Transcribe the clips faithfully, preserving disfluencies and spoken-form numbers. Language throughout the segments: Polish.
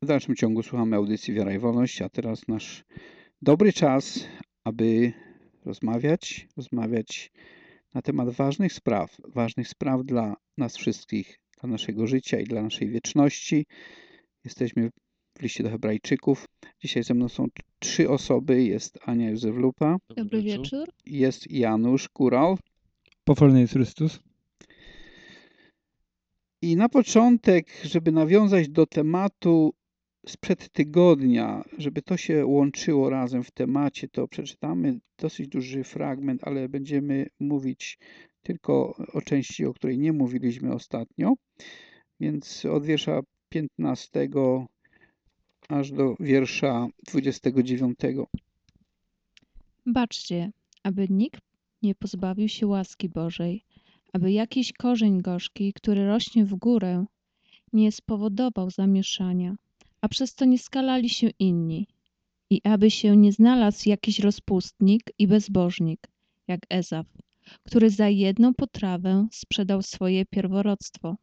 W dalszym ciągu słuchamy audycji Wiara i Wolność, a teraz nasz dobry czas, aby rozmawiać, rozmawiać na temat ważnych spraw, ważnych spraw dla nas wszystkich, dla naszego życia i dla naszej wieczności. Jesteśmy w liście do Hebrajczyków. Dzisiaj ze mną są trzy osoby. Jest Ania Józef-Lupa. Dobry wieczór. Jest Janusz Kural. Pochwalony jest Chrystus. I na początek, żeby nawiązać do tematu sprzed tygodnia, żeby to się łączyło razem w temacie, to przeczytamy dosyć duży fragment, ale będziemy mówić tylko o części, o której nie mówiliśmy ostatnio. Więc od wiersza piętnastego aż do wiersza dwudziestego dziewiątego. Baczcie, aby nikt nie pozbawił się łaski Bożej, aby jakiś korzeń gorzki, który rośnie w górę, nie spowodował zamieszania, a przez to nie skalali się inni, i aby się nie znalazł jakiś rozpustnik i bezbożnik, jak Ezaf, który za jedną potrawę sprzedał swoje pierworództwo.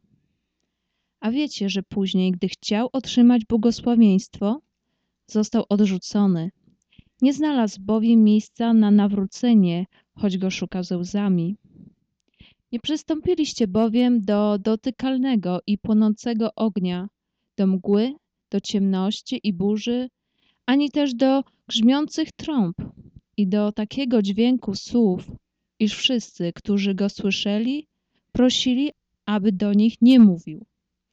A wiecie, że później, gdy chciał otrzymać błogosławieństwo, został odrzucony. Nie znalazł bowiem miejsca na nawrócenie, choć go szukał ze łzami. Nie przystąpiliście bowiem do dotykalnego i płonącego ognia, do mgły, do ciemności i burzy, ani też do grzmiących trąb i do takiego dźwięku słów, iż wszyscy, którzy go słyszeli, prosili, aby do nich nie mówił.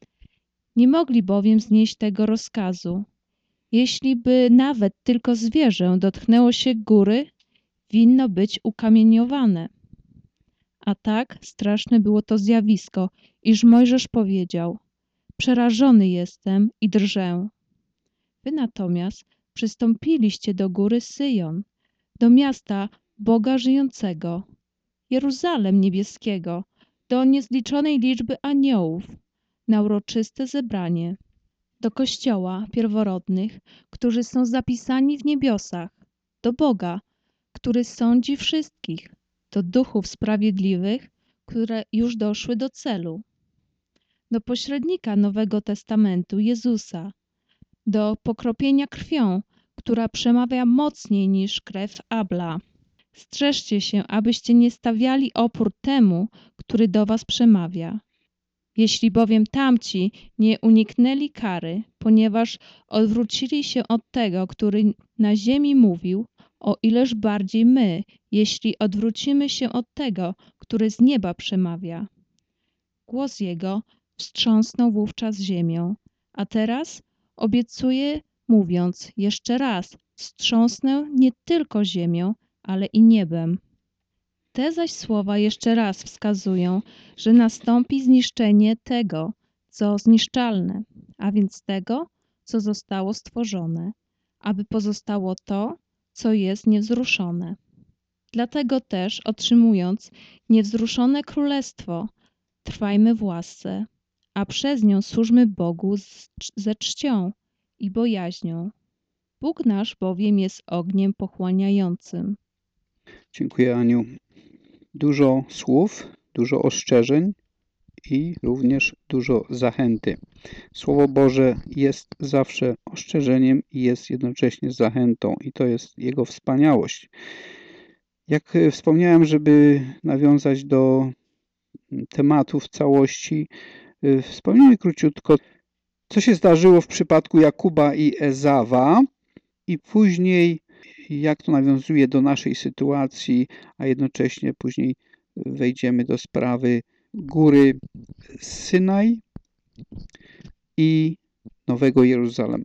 Nie mogli bowiem znieść tego rozkazu. Jeśli by nawet tylko zwierzę dotknęło się góry, winno być ukamieniowane. A tak straszne było to zjawisko, iż Mojżesz powiedział: przerażony jestem i drżę. Wy natomiast przystąpiliście do góry Syjon, do miasta Boga żyjącego, Jeruzalem niebieskiego, do niezliczonej liczby aniołów, na uroczyste zebranie, do kościoła pierworodnych, którzy są zapisani w niebiosach, do Boga, który sądzi wszystkich, do duchów sprawiedliwych, które już doszły do celu, do pośrednika Nowego Testamentu Jezusa, do pokropienia krwią, która przemawia mocniej niż krew Abla. Strzeżcie się, abyście nie stawiali opór temu, który do was przemawia. Jeśli bowiem tamci nie uniknęli kary, ponieważ odwrócili się od tego, który na ziemi mówił, o ileż bardziej my, jeśli odwrócimy się od tego, który z nieba przemawia. Głos jego wstrząsnął wówczas ziemią, a teraz obiecuje, mówiąc jeszcze raz, wstrząsnę nie tylko ziemią, ale i niebem. Te zaś słowa jeszcze raz wskazują, że nastąpi zniszczenie tego, co zniszczalne, a więc tego, co zostało stworzone, aby pozostało to, co jest niewzruszone. Dlatego też, otrzymując niewzruszone królestwo, trwajmy w łasce, a przez nią służmy Bogu z, ze czcią i bojaźnią. Bóg nasz bowiem jest ogniem pochłaniającym. Dziękuję, Aniu. Dużo słów, dużo ostrzeżeń i również dużo zachęty. Słowo Boże jest zawsze ostrzeżeniem i jest jednocześnie zachętą i to jest jego wspaniałość. Jak wspomniałem, żeby nawiązać do tematu w całości, wspomnijmy króciutko, co się zdarzyło w przypadku Jakuba i Ezawa i później jak to nawiązuje do naszej sytuacji, a jednocześnie później wejdziemy do sprawy góry Synaj i Nowego Jeruzalem.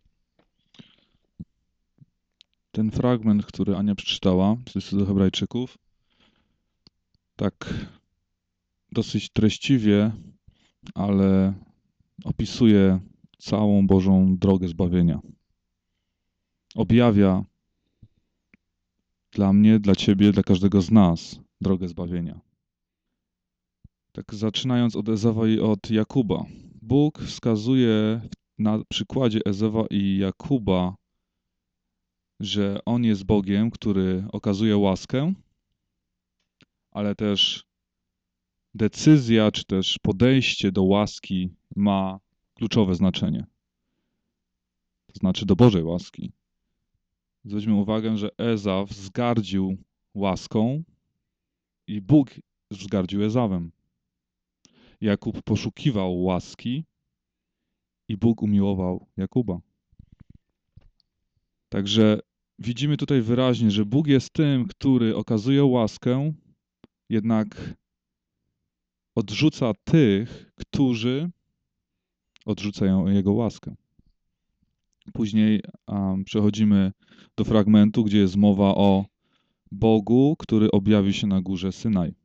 Ten fragment, który Ania przeczytała z listu do Hebrajczyków, tak dosyć treściwie, ale opisuje całą Bożą drogę zbawienia. Objawia dla mnie, dla ciebie, dla każdego z nas drogę zbawienia. Tak zaczynając od Ezawa i od Jakuba. Bóg wskazuje na przykładzie Ezawa i Jakuba, że On jest Bogiem, który okazuje łaskę, ale też decyzja, czy też podejście do łaski ma kluczowe znaczenie. to znaczy do Bożej łaski. Zwróćmy uwagę, że Ezaw wzgardził łaską i Bóg wzgardził Ezawem. Jakub poszukiwał łaski i Bóg umiłował Jakuba. Także widzimy tutaj wyraźnie, że Bóg jest tym, który okazuje łaskę, jednak odrzuca tych, którzy odrzucają Jego łaskę. Później um, przechodzimy do fragmentu, gdzie jest mowa o Bogu, który objawił się na górze Synaj.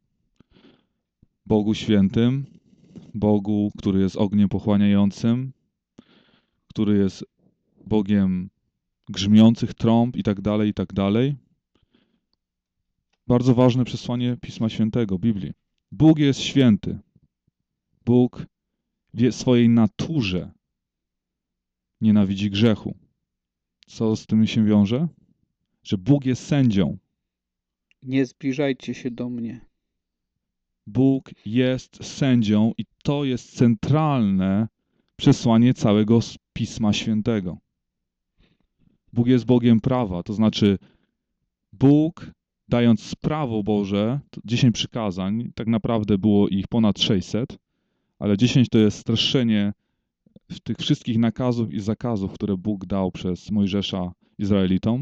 Bogu świętym, Bogu, który jest ogniem pochłaniającym, który jest Bogiem grzmiących trąb i tak dalej, i tak dalej. Bardzo ważne przesłanie Pisma Świętego, Biblii. Bóg jest święty. Bóg w swojej naturze nienawidzi grzechu. Co z tym się wiąże? Że Bóg jest sędzią. Nie zbliżajcie się do mnie. Bóg jest sędzią i to jest centralne przesłanie całego Pisma Świętego. Bóg jest Bogiem prawa, to znaczy Bóg, dając prawo Boże, dziesięć przykazań, tak naprawdę było ich ponad sześćset, ale dziesięć to jest streszczenie tych wszystkich nakazów i zakazów, które Bóg dał przez Mojżesza Izraelitom.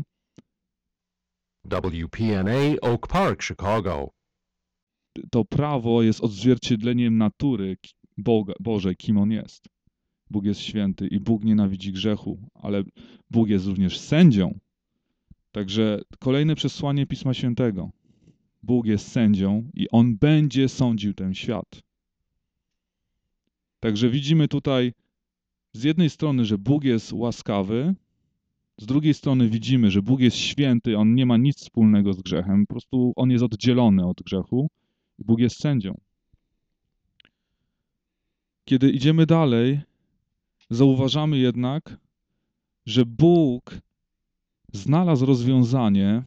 W P N A Oak Park, Chicago. To prawo jest odzwierciedleniem natury Boga, Bożej, kim On jest. Bóg jest święty i Bóg nienawidzi grzechu, ale Bóg jest również sędzią. Także kolejne przesłanie Pisma Świętego. Bóg jest sędzią i On będzie sądził ten świat. Także widzimy tutaj z jednej strony, że Bóg jest łaskawy, z drugiej strony widzimy, że Bóg jest święty, On nie ma nic wspólnego z grzechem, po prostu On jest oddzielony od grzechu i Bóg jest sędzią. Kiedy idziemy dalej, zauważamy jednak, że Bóg znalazł rozwiązanie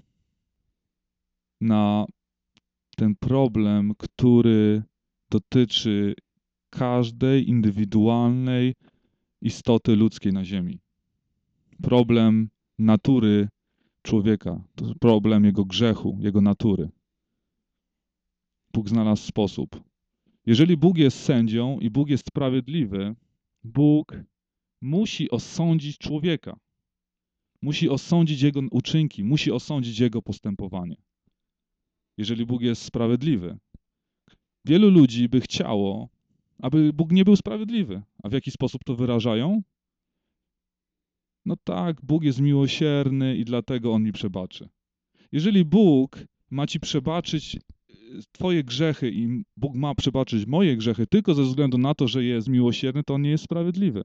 na ten problem, który dotyczy każdej indywidualnej istoty ludzkiej na ziemi. Problem natury człowieka, to problem jego grzechu, jego natury. Bóg znalazł sposób. Jeżeli Bóg jest sędzią i Bóg jest sprawiedliwy, Bóg musi osądzić człowieka. Musi osądzić jego uczynki, musi osądzić jego postępowanie. Jeżeli Bóg jest sprawiedliwy. Wielu ludzi by chciało, aby Bóg nie był sprawiedliwy. A w jaki sposób to wyrażają? No tak, Bóg jest miłosierny i dlatego On mi przebaczy. Jeżeli Bóg ma ci przebaczyć twoje grzechy i Bóg ma przebaczyć moje grzechy tylko ze względu na to, że jest miłosierny, to On nie jest sprawiedliwy.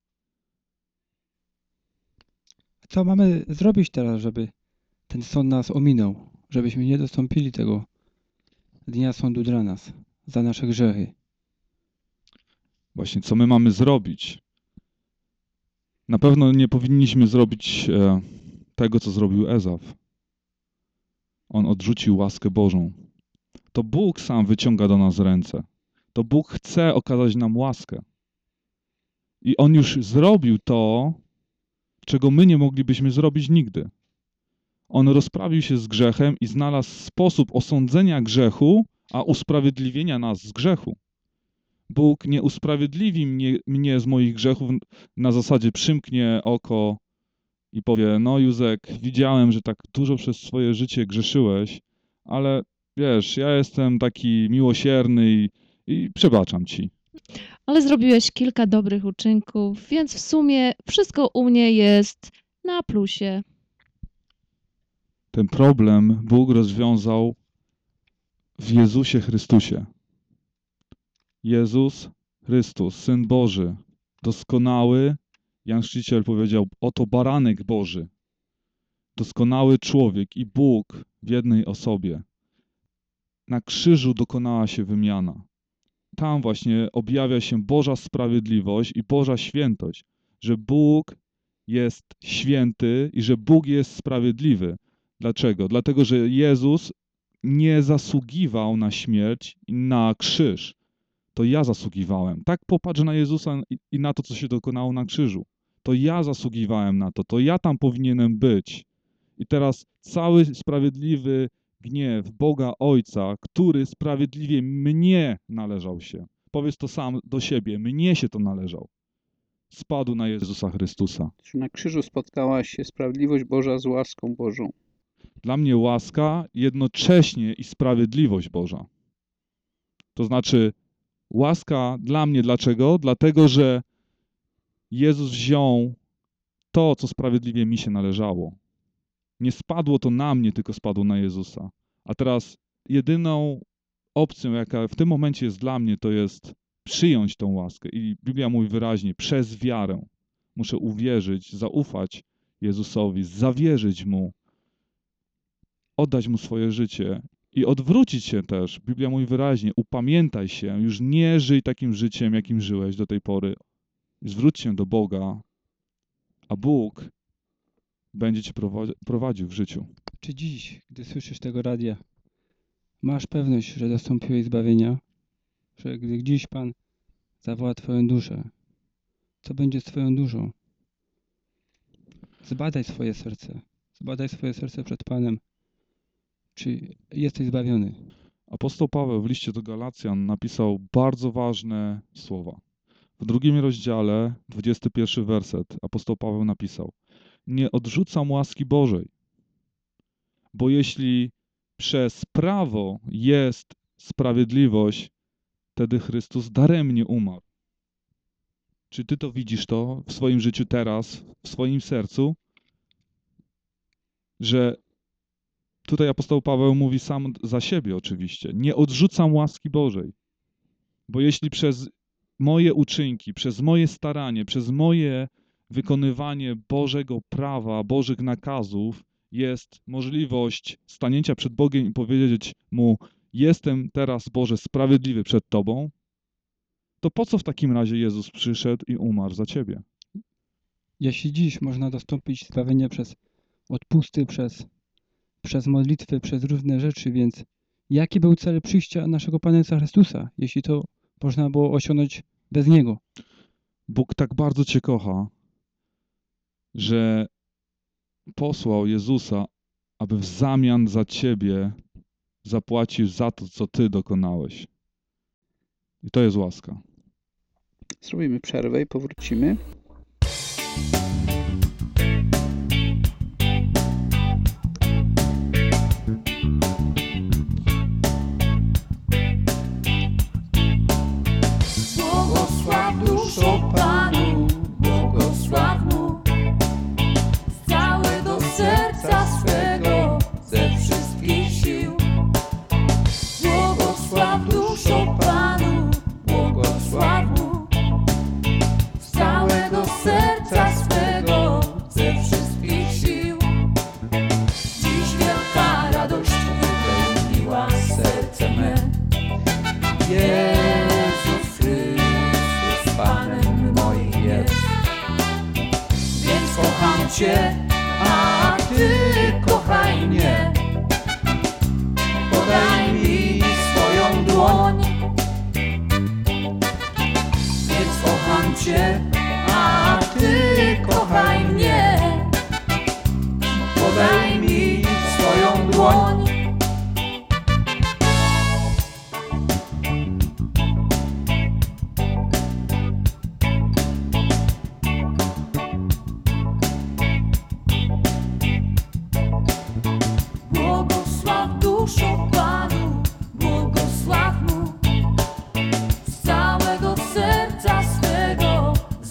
Co mamy zrobić teraz, żeby ten sąd nas ominął? Żebyśmy nie dostąpili tego dnia sądu dla nas, za nasze grzechy. Właśnie, co my mamy zrobić? Na pewno nie powinniśmy zrobić e, tego, co zrobił Ezaw. On odrzucił łaskę Bożą. To Bóg sam wyciąga do nas ręce. To Bóg chce okazać nam łaskę. I On już zrobił to, czego my nie moglibyśmy zrobić nigdy. On rozprawił się z grzechem i znalazł sposób osądzenia grzechu, a usprawiedliwienia nas z grzechu. Bóg nie usprawiedliwi mnie, mnie z moich grzechów na zasadzie przymknie oko i powie, no Józek, widziałem, że tak dużo przez swoje życie grzeszyłeś, ale wiesz, ja jestem taki miłosierny i, i przebaczam ci. Ale zrobiłeś kilka dobrych uczynków, więc w sumie wszystko u mnie jest na plusie. Ten problem Bóg rozwiązał w Jezusie Chrystusie. Jezus Chrystus, Syn Boży, doskonały, Jan Chrzciciel powiedział, oto baranek Boży, doskonały człowiek i Bóg w jednej osobie. Na krzyżu dokonała się wymiana. Tam właśnie objawia się Boża sprawiedliwość i Boża świętość, że Bóg jest święty i że Bóg jest sprawiedliwy. Dlaczego? Dlatego, że Jezus nie zasługiwał na śmierć i na krzyż. To ja zasługiwałem. Tak popatrz na Jezusa i na to, co się dokonało na krzyżu. To ja zasługiwałem na to, to ja tam powinienem być. I teraz cały sprawiedliwy gniew Boga Ojca, który sprawiedliwie mnie należał się. Powiedz to sam do siebie, mnie się to należał. Spadł na Jezusa Chrystusa. Czy na krzyżu spotkała się sprawiedliwość Boża z łaską Bożą? Dla mnie łaska jednocześnie i sprawiedliwość Boża. To znaczy łaska dla mnie. Dlaczego? Dlatego, że Jezus wziął to, co sprawiedliwie mi się należało. Nie spadło to na mnie, tylko spadło na Jezusa. A teraz jedyną opcją, jaka w tym momencie jest dla mnie, to jest przyjąć tą łaskę. I Biblia mówi wyraźnie, przez wiarę muszę uwierzyć, zaufać Jezusowi, zawierzyć Mu, oddać Mu swoje życie i odwrócić się też. Biblia mówi wyraźnie, upamiętaj się, już nie żyj takim życiem, jakim żyłeś do tej pory. Zwróć się do Boga, a Bóg będzie cię prowadził w życiu. Czy dziś, gdy słyszysz tego radia, masz pewność, że dostąpiłeś zbawienia? Że gdy dziś Pan zawoła twoją duszę, co będzie z twoją duszą? Zbadaj swoje serce. Zbadaj swoje serce przed Panem. Czy jesteś zbawiony? Apostoł Paweł w liście do Galacjan napisał bardzo ważne słowa. W drugim rozdziale, dwudziesty pierwszy werset, apostoł Paweł napisał: nie odrzucam łaski Bożej, bo jeśli przez prawo jest sprawiedliwość, wtedy Chrystus daremnie umarł. Czy ty to widzisz to w swoim życiu teraz, w swoim sercu, że tutaj apostoł Paweł mówi sam za siebie oczywiście, nie odrzucam łaski Bożej, bo jeśli przez moje uczynki, przez moje staranie, przez moje wykonywanie Bożego prawa, Bożych nakazów jest możliwość stanięcia przed Bogiem i powiedzieć Mu: jestem teraz, Boże, sprawiedliwy przed Tobą, to po co w takim razie Jezus przyszedł i umarł za Ciebie? Jeśli dziś można dostąpić zbawienia przez odpusty, przez, przez modlitwy, przez różne rzeczy, więc jaki był cel przyjścia naszego Pana Jezusa Chrystusa, jeśli to można było osiągnąć bez Niego? Bóg tak bardzo Cię kocha, że posłał Jezusa, aby w zamian za Ciebie zapłacił za to, co Ty dokonałeś. I to jest łaska. Zrobimy przerwę i powrócimy. Błogosław duszo Panu, błogosław Mu z całego serca swego, ze wszystkich sił. Błogosław duszo Panu, błogosław Mu z całego serca swego, ze wszystkich sił. Dziś wielka radość wypełniła serce me. Jezus Chrystus Panem moim jest. Więc kocham Cię, a Ty kochaj mnie. Podaj mi swoją dłoń. Więc kocham Cię, a Ty kochaj mnie. Podaj mi swoją dłoń. Błogosław duszo Panu, błogosław Mu z całego serca swego,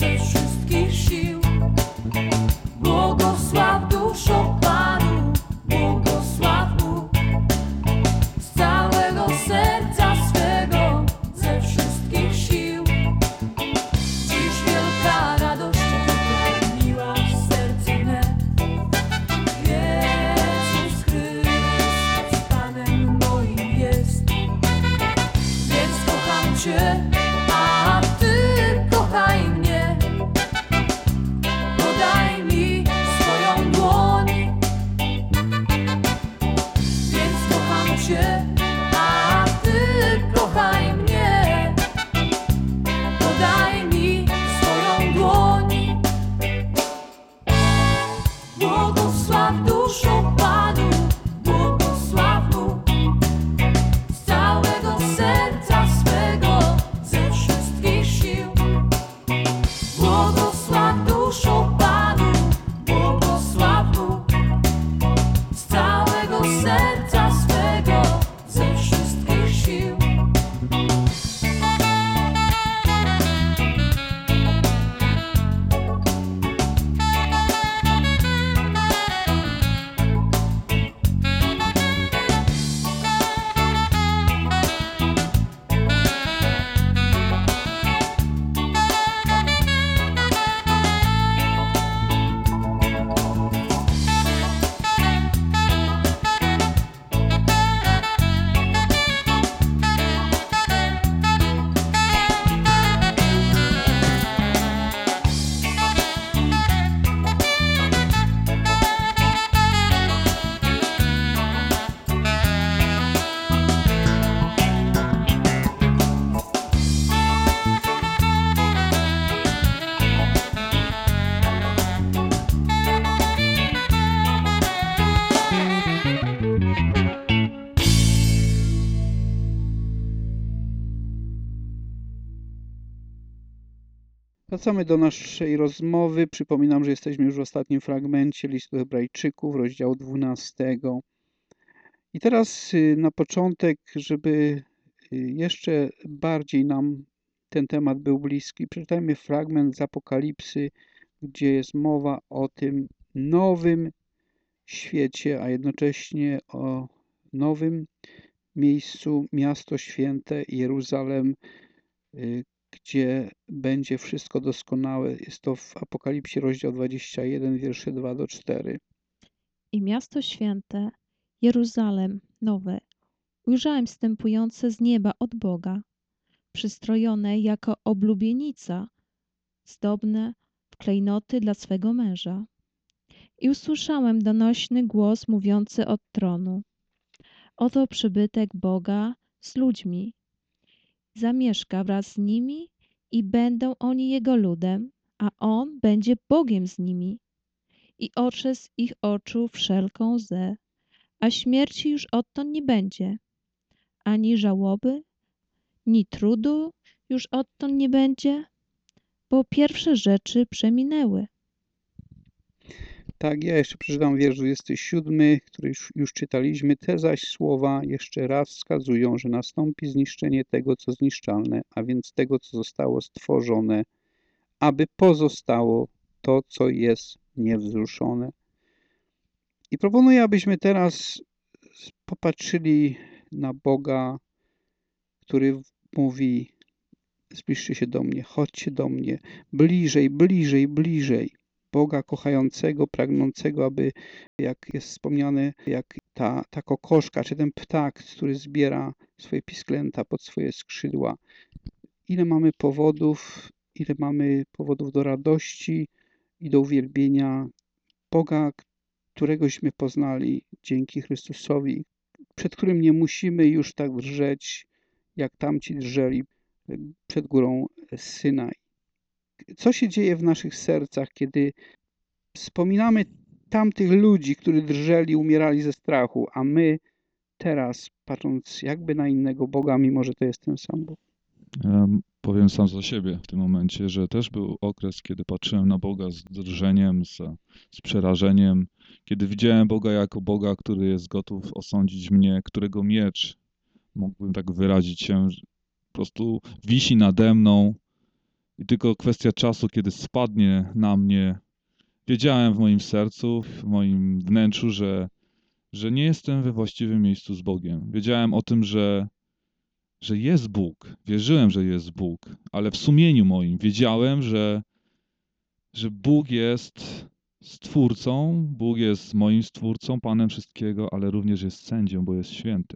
Wracamy do naszej rozmowy. Przypominam, że jesteśmy już w ostatnim fragmencie listu Hebrajczyków, rozdziału dwunastego. I teraz y, na początek, żeby y, jeszcze bardziej nam ten temat był bliski, przeczytajmy fragment z Apokalipsy, gdzie jest mowa o tym nowym świecie, a jednocześnie o nowym miejscu, miasto święte Jeruzalem, y, gdzie będzie wszystko doskonałe. Jest to w Apokalipsie rozdział dwudziesty pierwszy, wiersze dwa do czterech. I miasto święte, Jeruzalem nowe, ujrzałem wstępujące z nieba od Boga, przystrojone jako oblubienica, zdobne w klejnoty dla swego męża. I usłyszałem donośny głos mówiący od tronu. Oto przybytek Boga z ludźmi. Zamieszka wraz z nimi i będą oni Jego ludem, a On będzie Bogiem z nimi. I otrze z ich oczu wszelką łzę, a śmierci już odtąd nie będzie, ani żałoby, ni trudu już odtąd nie będzie, bo pierwsze rzeczy przeminęły. Tak, ja jeszcze przeczytam wiersz dwudziesty siódmy, który już, już czytaliśmy. Te zaś słowa jeszcze raz wskazują, że nastąpi zniszczenie tego, co zniszczalne, a więc tego, co zostało stworzone, aby pozostało to, co jest niewzruszone. I proponuję, abyśmy teraz popatrzyli na Boga, który mówi: zbliżcie się do mnie, chodźcie do mnie, bliżej, bliżej, bliżej. Boga kochającego, pragnącego, aby, jak jest wspomniane, jak ta, ta kokoszka, czy ten ptak, który zbiera swoje pisklęta pod swoje skrzydła. Ile mamy powodów, ile mamy powodów do radości i do uwielbienia Boga, któregośmy poznali dzięki Chrystusowi, przed którym nie musimy już tak drżeć, jak tamci drżeli przed górą Synaj. Co się dzieje w naszych sercach, kiedy wspominamy tamtych ludzi, którzy drżeli, umierali ze strachu, a my teraz, patrząc jakby na innego Boga, mimo że to jest ten sam Bóg? Ja powiem sam za siebie w tym momencie, że też był okres, kiedy patrzyłem na Boga z drżeniem, z, z przerażeniem, kiedy widziałem Boga jako Boga, który jest gotów osądzić mnie, którego miecz, mógłbym tak wyrazić się, po prostu wisi nade mną i tylko kwestia czasu, kiedy spadnie na mnie. Wiedziałem w moim sercu, w moim wnętrzu, że, że nie jestem we właściwym miejscu z Bogiem. Wiedziałem o tym, że że jest Bóg, wierzyłem, że jest Bóg, ale w sumieniu moim wiedziałem, że, że Bóg jest Stwórcą, Bóg jest moim Stwórcą, Panem wszystkiego, ale również jest sędzią, bo jest święty.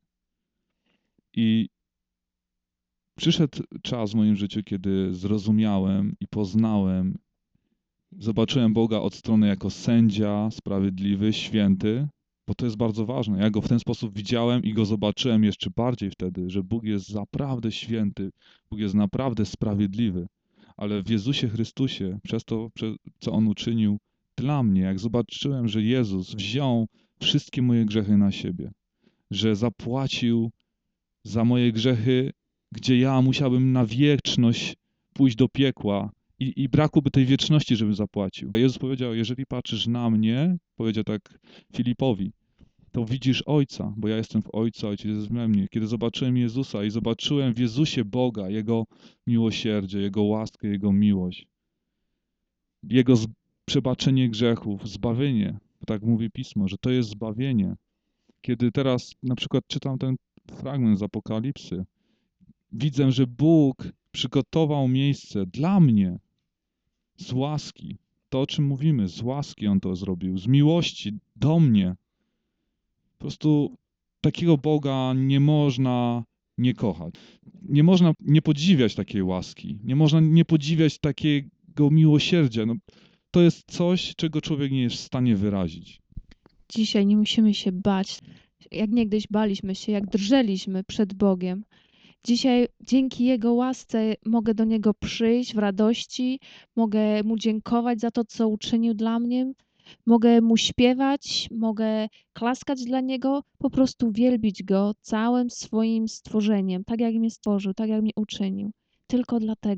I przyszedł czas w moim życiu, kiedy zrozumiałem i poznałem, zobaczyłem Boga od strony jako sędzia, sprawiedliwy, święty, bo to jest bardzo ważne. Ja go w ten sposób widziałem i go zobaczyłem jeszcze bardziej wtedy, że Bóg jest naprawdę święty, Bóg jest naprawdę sprawiedliwy. Ale w Jezusie Chrystusie, przez to, co On uczynił dla mnie, jak zobaczyłem, że Jezus wziął wszystkie moje grzechy na siebie, że zapłacił za moje grzechy, gdzie ja musiałbym na wieczność pójść do piekła, I, I brakłoby tej wieczności, żeby zapłacił. Jezus powiedział: jeżeli patrzysz na mnie, powiedział tak Filipowi, to widzisz Ojca, bo ja jestem w Ojcu, Ojciec jest we mnie. Kiedy zobaczyłem Jezusa i zobaczyłem w Jezusie Boga, Jego miłosierdzie, Jego łaskę, Jego miłość, Jego przebaczenie grzechów, zbawienie, bo tak mówi Pismo, że to jest zbawienie. Kiedy teraz na przykład czytam ten fragment z Apokalipsy, widzę, że Bóg przygotował miejsce dla mnie, z łaski, to o czym mówimy, z łaski On to zrobił, z miłości do mnie. Po prostu takiego Boga nie można nie kochać. Nie można nie podziwiać takiej łaski, nie można nie podziwiać takiego miłosierdzia. No, to jest coś, czego człowiek nie jest w stanie wyrazić. Dzisiaj nie musimy się bać, jak niegdyś baliśmy się, jak drżeliśmy przed Bogiem. Dzisiaj dzięki Jego łasce mogę do Niego przyjść w radości, mogę Mu dziękować za to, co uczynił dla mnie, mogę Mu śpiewać, mogę klaskać dla Niego, po prostu wielbić Go całym swoim stworzeniem, tak jak mnie stworzył, tak jak mnie uczynił. Tylko dlatego,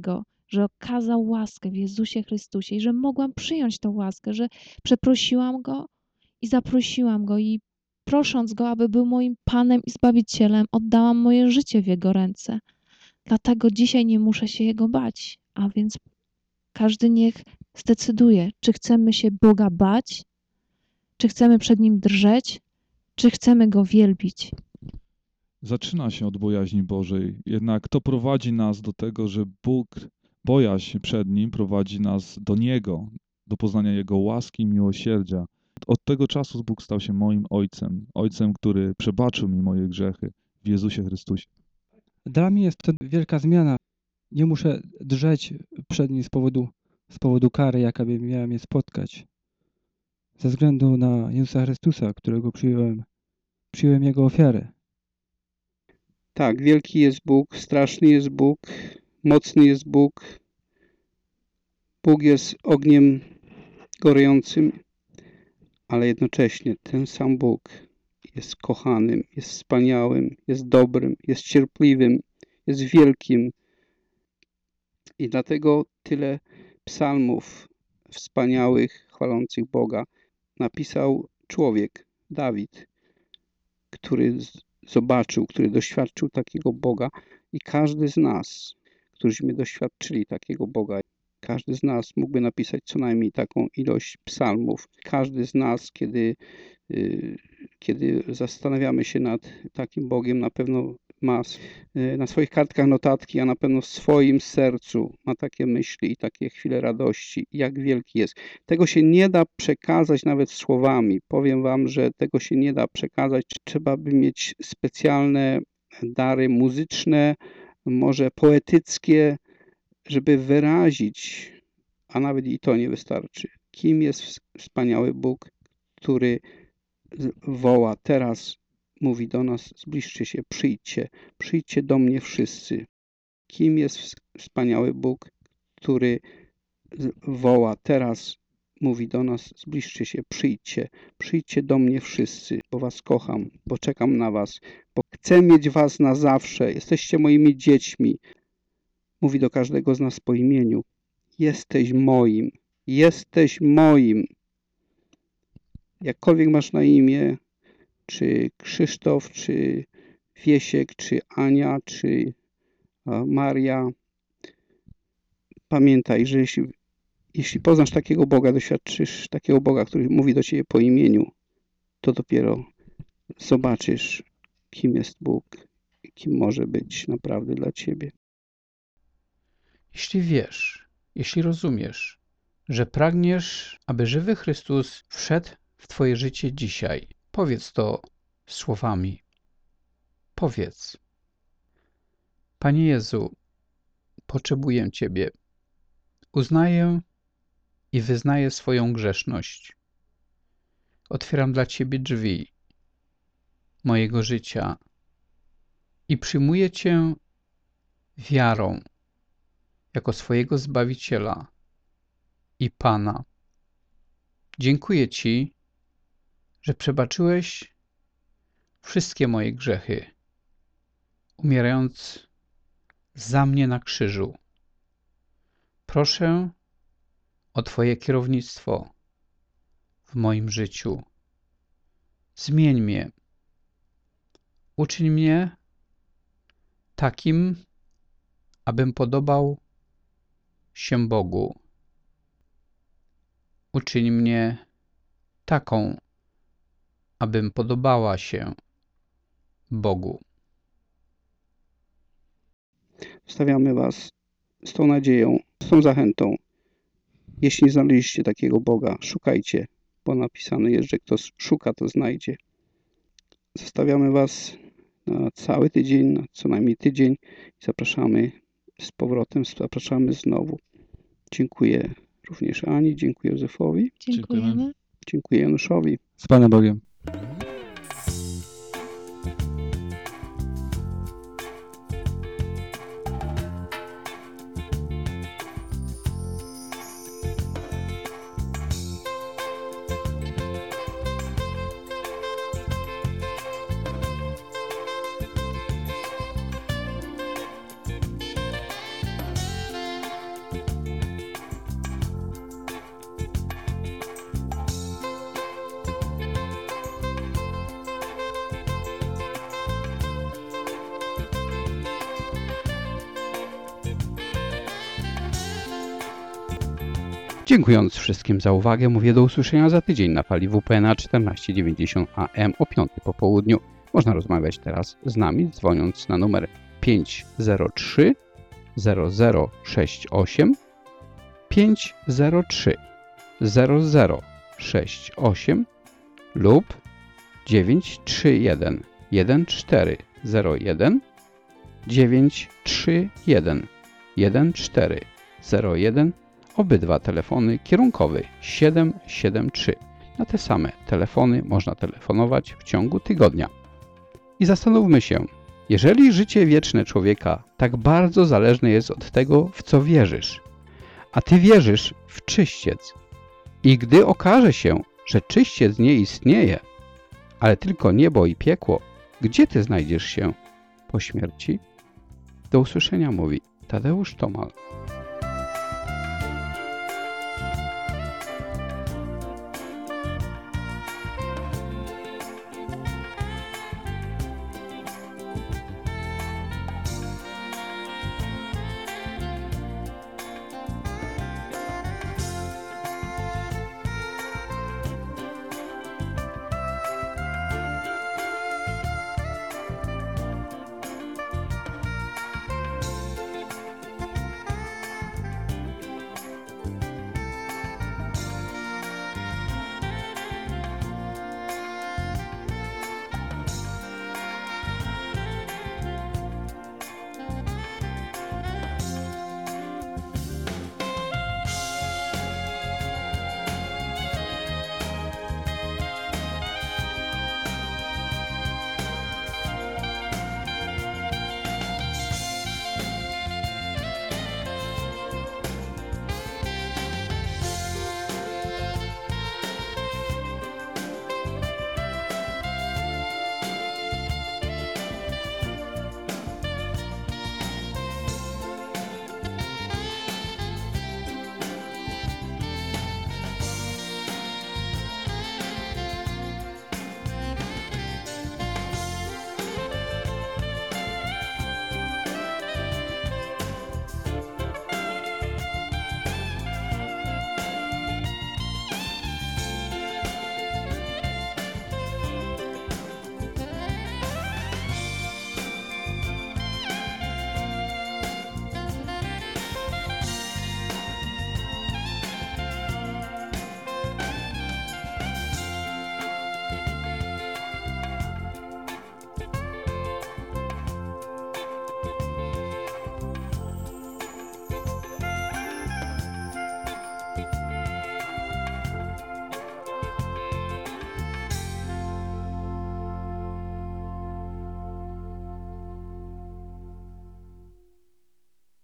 że okazał łaskę w Jezusie Chrystusie i że mogłam przyjąć tę łaskę, że przeprosiłam Go i zaprosiłam Go i prosząc Go, aby był moim Panem i Zbawicielem, oddałam moje życie w Jego ręce. Dlatego dzisiaj nie muszę się Jego bać, a więc każdy niech zdecyduje, czy chcemy się Boga bać, czy chcemy przed Nim drżeć, czy chcemy Go wielbić. Zaczyna się od bojaźni Bożej, jednak to prowadzi nas do tego, że Bóg, bojaźń przed Nim prowadzi nas do Niego, do poznania Jego łaski i miłosierdzia. Od tego czasu Bóg stał się moim Ojcem, Ojcem, który przebaczył mi moje grzechy w Jezusie Chrystusie. Dla mnie jest to wielka zmiana. Nie muszę drżeć przed Nim z powodu, z powodu kary, jaka by miała mnie spotkać. Ze względu na Jezusa Chrystusa, którego przyjąłem, przyjąłem Jego ofiarę. Tak, wielki jest Bóg, straszny jest Bóg, mocny jest Bóg. Bóg jest ogniem gorejącym, ale jednocześnie ten sam Bóg jest kochanym, jest wspaniałym, jest dobrym, jest cierpliwym, jest wielkim. I dlatego tyle psalmów wspaniałych, chwalących Boga napisał człowiek, Dawid, który zobaczył, który doświadczył takiego Boga i każdy z nas, którzyśmy doświadczyli takiego Boga, każdy z nas mógłby napisać co najmniej taką ilość psalmów. Każdy z nas, kiedy, kiedy zastanawiamy się nad takim Bogiem, na pewno ma na swoich kartkach notatki, a na pewno w swoim sercu ma takie myśli i takie chwile radości, jak wielki jest. Tego się nie da przekazać nawet słowami. Powiem wam, że tego się nie da przekazać. Trzeba by mieć specjalne dary muzyczne, może poetyckie, żeby wyrazić, a nawet i to nie wystarczy, kim jest wspaniały Bóg, który woła teraz, mówi do nas, zbliżcie się, przyjdźcie, przyjdźcie do mnie wszyscy. Kim jest wspaniały Bóg, który woła teraz, mówi do nas, zbliżcie się, przyjdźcie, przyjdźcie do mnie wszyscy, bo was kocham, bo czekam na was, bo chcę mieć was na zawsze, jesteście moimi dziećmi. Mówi do każdego z nas po imieniu. Jesteś moim, jesteś moim. Jakkolwiek masz na imię, czy Krzysztof, czy Wiesiek, czy Ania, czy Maria, pamiętaj, że jeśli, jeśli poznasz takiego Boga, doświadczysz takiego Boga, który mówi do ciebie po imieniu, to dopiero zobaczysz, kim jest Bóg i kim może być naprawdę dla ciebie. Jeśli wiesz, jeśli rozumiesz, że pragniesz, aby żywy Chrystus wszedł w twoje życie dzisiaj, powiedz to słowami. Powiedz: Panie Jezu, potrzebuję Ciebie. Uznaję i wyznaję swoją grzeszność. Otwieram dla Ciebie drzwi mojego życia i przyjmuję Cię wiarą jako swojego Zbawiciela i Pana. Dziękuję Ci, że przebaczyłeś wszystkie moje grzechy, umierając za mnie na krzyżu. Proszę o Twoje kierownictwo w moim życiu. Zmień mnie. Uczyń mnie takim, abym podobał się Bogu. Uczyń mnie taką, abym podobała się Bogu. Stawiamy was z tą nadzieją, z tą zachętą. Jeśli nie znaleźliście takiego Boga, szukajcie, bo napisane jest, że kto szuka, to znajdzie. Zostawiamy was na cały tydzień, na co najmniej tydzień i zapraszamy z powrotem, zapraszamy znowu. Dziękuję również Ani, dziękuję Józefowi, Dziękujemy. dziękuję Januszowi. Z Panem Bogiem. Dziękując wszystkim za uwagę, mówię do usłyszenia za tydzień na fali W P N A czternaście dziewięćdziesiąt A M o piątej po południu. Można rozmawiać teraz z nami, dzwoniąc na numer pięć zero trzy zero zero sześć osiem, pięć zero trzy zero zero sześć osiem lub dziewięć trzy jeden jeden cztery zero jeden, dziewięć trzy jeden jeden cztery zero jeden. Obydwa telefony kierunkowy siedem siedem trzy. Na te same telefony można telefonować w ciągu tygodnia. I zastanówmy się, jeżeli życie wieczne człowieka tak bardzo zależne jest od tego, w co wierzysz, a ty wierzysz w czyściec, i gdy okaże się, że czyściec nie istnieje, ale tylko niebo i piekło, gdzie ty znajdziesz się po śmierci? Do usłyszenia mówi Tadeusz Tomal.